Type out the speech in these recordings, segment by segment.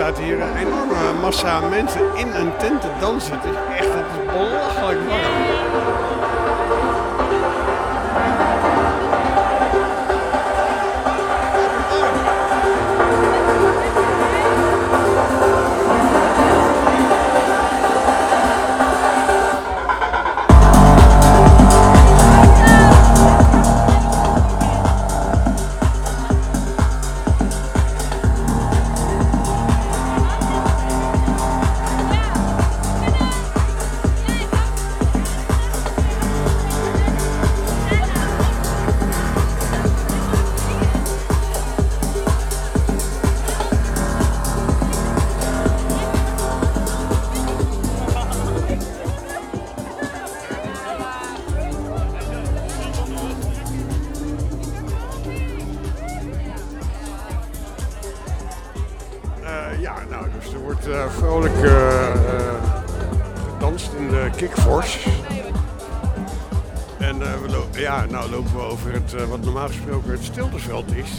staat hier een enorme massa mensen in een tent te dansen. Het is echt belachelijk warm. Ja, nou, dus er wordt vrolijk gedanst in de Kickforce. En nou lopen we over het wat normaal gesproken het Stiltesveld is.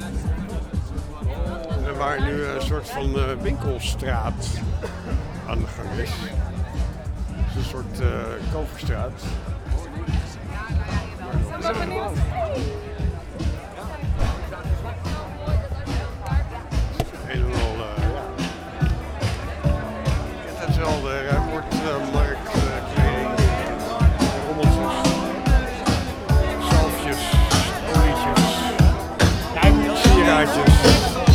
Waar nu een soort van winkelstraat aan de gang is. Dus een soort Kalverstraat. Er wordt markt, kleding, rommeltjes, zalfjes, olietjes, sieraadjes.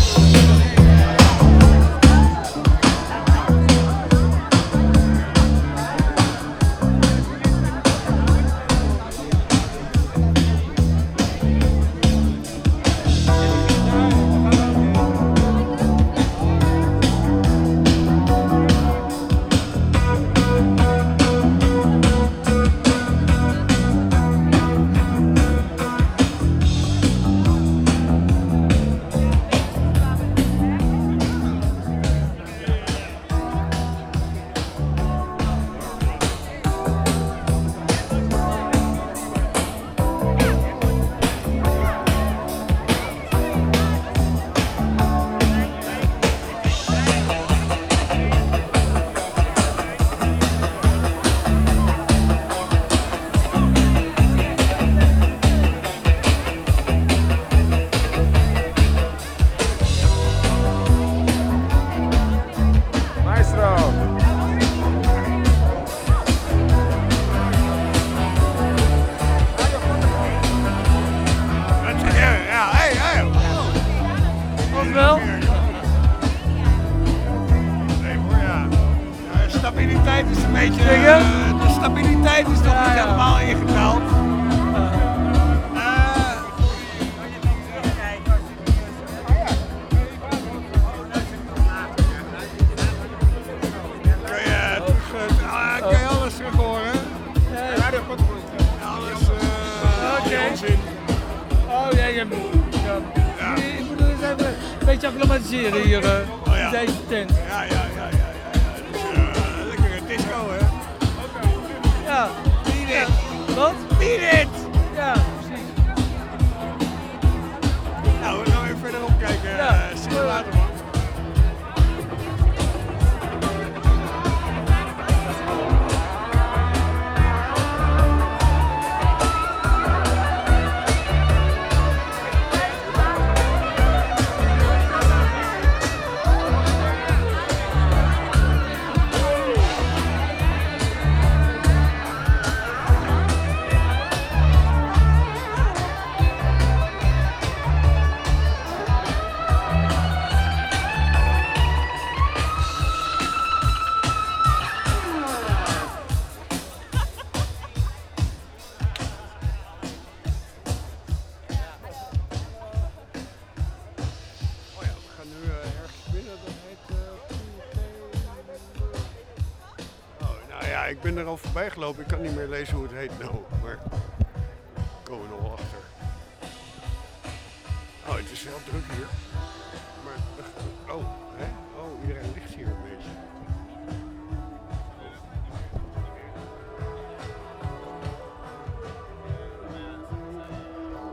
Wel? Nee hoor, ja. Stabiliteit is een beetje... de stabiliteit is nog niet helemaal ingedaald. Kan je alles terug horen? Ja, dat komt goed. Alles onzin. Oh ja, ik moet er eens even een beetje acclimatiseren hier in deze tent. Ja. Dus lekkere disco, hè? Ja. Beat it! Wat? Beat it! Ja, precies. Nou, we gaan even verderop kijken. Zie je later, man. Ik ben er al voorbij gelopen, ik kan niet meer lezen hoe het heet nou, maar daar komen we nog wel achter. Oh, het is heel druk hier. Maar, iedereen ligt hier een beetje.